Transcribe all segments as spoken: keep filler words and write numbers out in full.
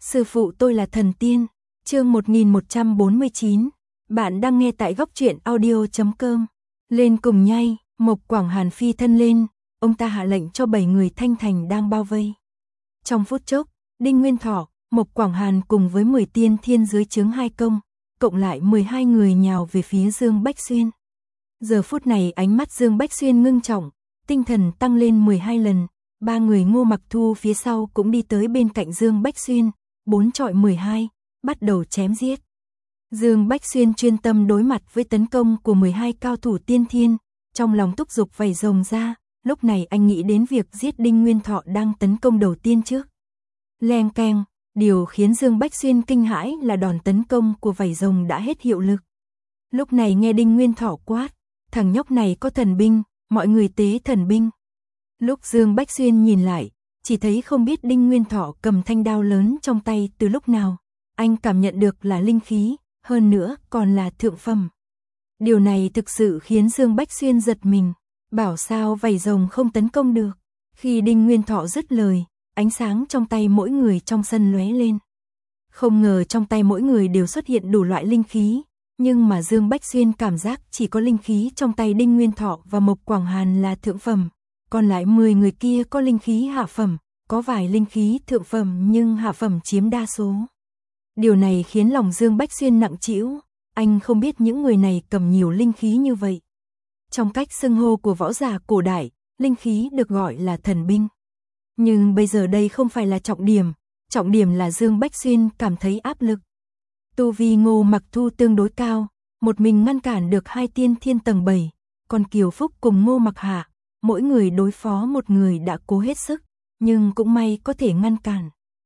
Sư phụ tôi là thần tiên. Chương một nghìn một trăm bốn mươi chín. Bạn đang nghe tại góc truyện audio chấm com. Lên cùng nhai, Mộc Quảng Hàn phi thân lên, ông ta hạ lệnh cho bảy người Thanh Thành đang bao vây. Trong phút chốc, Đinh Nguyên Thọ, Mộc Quảng Hàn cùng với mười tiên thiên dưới trướng hai công, cộng lại mười hai người nhào về phía Dương Bách Xuyên. Giờ phút này ánh mắt Dương Bách Xuyên ngưng trọng, tinh thần tăng lên mười hai lần, ba người Ngô Mặc Thu phía sau cũng đi tới bên cạnh Dương Bách Xuyên, bốn trọi mười hai, bắt đầu chém giết. Dương Bách Xuyên chuyên tâm đối mặt với tấn công của mười hai cao thủ tiên thiên, trong lòng thúc giục vảy rồng ra, lúc này anh nghĩ đến việc giết Đinh Nguyên Thọ đang tấn công đầu tiên trước. Leng keng, điều khiến Dương Bách Xuyên kinh hãi là đòn tấn công của vảy rồng đã hết hiệu lực. Lúc này nghe Đinh Nguyên Thọ quát, thằng nhóc này có thần binh, mọi người tế thần binh. Lúc Dương Bách Xuyên nhìn lại, chỉ thấy không biết Đinh Nguyên Thọ cầm thanh đao lớn trong tay từ lúc nào, anh cảm nhận được là linh khí, hơn nữa còn là thượng phẩm. Điều này thực sự khiến Dương Bách Xuyên giật mình, bảo sao vảy rồng không tấn công được. Khi Đinh Nguyên Thọ dứt lời, ánh sáng trong tay mỗi người trong sân lóe lên. Không ngờ trong tay mỗi người đều xuất hiện đủ loại linh khí, nhưng mà Dương Bách Xuyên cảm giác chỉ có linh khí trong tay Đinh Nguyên Thọ và Mộc Quảng Hàn là thượng phẩm, còn lại mười người kia có linh khí hạ phẩm, có vài linh khí thượng phẩm nhưng hạ phẩm chiếm đa số. Điều này khiến lòng Dương Bách Xuyên nặng trĩu, anh không biết những người này cầm nhiều linh khí như vậy. Trong cách xưng hô của võ giả cổ đại, linh khí được gọi là thần binh. Nhưng bây giờ đây không phải là trọng điểm, trọng điểm là Dương Bách Xuyên cảm thấy áp lực. Tu vi Ngô Mặc Thu tương đối cao, một mình ngăn cản được hai tiên thiên tầng bảy, còn Kiều Phúc cùng Ngô Mặc Hạ, mỗi người đối phó một người đã cố hết sức, nhưng cũng may có thể ngăn cản.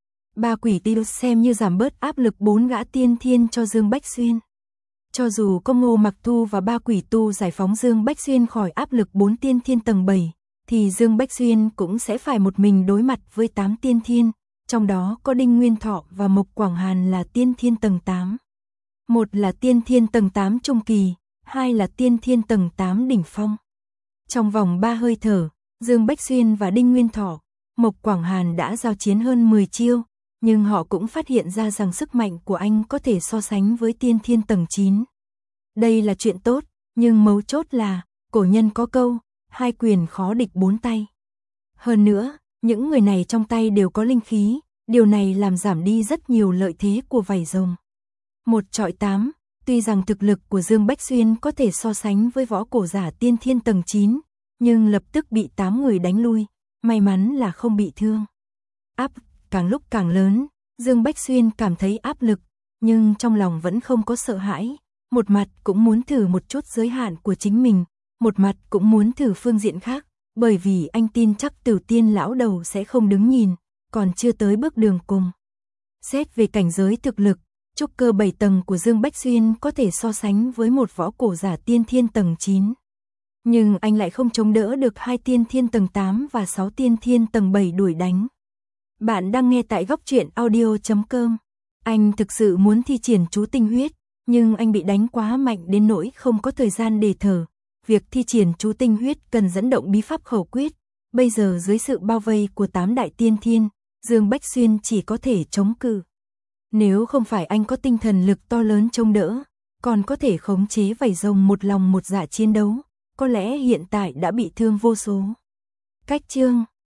Ba quỷ tiêu xem như giảm bớt áp lực bốn gã tiên thiên cho Dương Bách Xuyên. Cho dù có Ngô Mặc Thu và ba quỷ tu giải phóng Dương Bách Xuyên khỏi áp lực bốn tiên thiên tầng bảy, thì Dương Bách Xuyên cũng sẽ phải một mình đối mặt với tám tiên thiên, trong đó có Đinh Nguyên Thọ và Mộc Quảng Hàn là tiên thiên tầng tám. Một là tiên thiên tầng tám trung kỳ, hai là tiên thiên tầng tám đỉnh phong. Trong vòng ba hơi thở, Dương Bách Xuyên và Đinh Nguyên Thọ, Mộc Quảng Hàn đã giao chiến hơn mười chiêu, nhưng họ cũng phát hiện ra rằng sức mạnh của anh có thể so sánh với tiên thiên tầng chín. Đây là chuyện tốt, nhưng mấu chốt là, cổ nhân có câu, hai quyền khó địch bốn tay. Hơn nữa, những người này trong tay đều có linh khí, điều này làm giảm đi rất nhiều lợi thế của vảy rồng. Một trọi tám, tuy rằng thực lực của Dương Bách Xuyên có thể so sánh với võ cổ giả tiên thiên tầng chín, nhưng lập tức bị tám người đánh lui, may mắn là không bị thương. Áp càng lúc càng lớn, Dương Bách Xuyên cảm thấy áp lực, nhưng trong lòng vẫn không có sợ hãi, một mặt cũng muốn thử một chút giới hạn của chính mình, một mặt cũng muốn thử phương diện khác, bởi vì anh tin chắc Tử Tiên lão đầu sẽ không đứng nhìn, còn chưa tới bước đường cùng. Xét về cảnh giới thực lực, trúc cơ bảy tầng của Dương Bách Xuyên có thể so sánh với một võ cổ giả tiên thiên tầng chín. Nhưng anh lại không chống đỡ được hai tiên thiên tầng tám và sáu tiên thiên tầng bảy đuổi đánh. Bạn đang nghe tại góc truyện audio chấm com. Anh thực sự muốn thi triển chú tinh huyết, nhưng anh bị đánh quá mạnh đến nỗi không có thời gian để thở. Việc thi triển chú tinh huyết cần dẫn động bí pháp khẩu quyết. Bây giờ dưới sự bao vây của tám đại tiên thiên, Dương Bách Xuyên chỉ có thể chống cự. Nếu không phải anh có tinh thần lực to lớn chống đỡ, còn có thể khống chế vảy rồng một lòng một dạ chiến đấu, có lẽ hiện tại đã bị thương vô số. Cách chương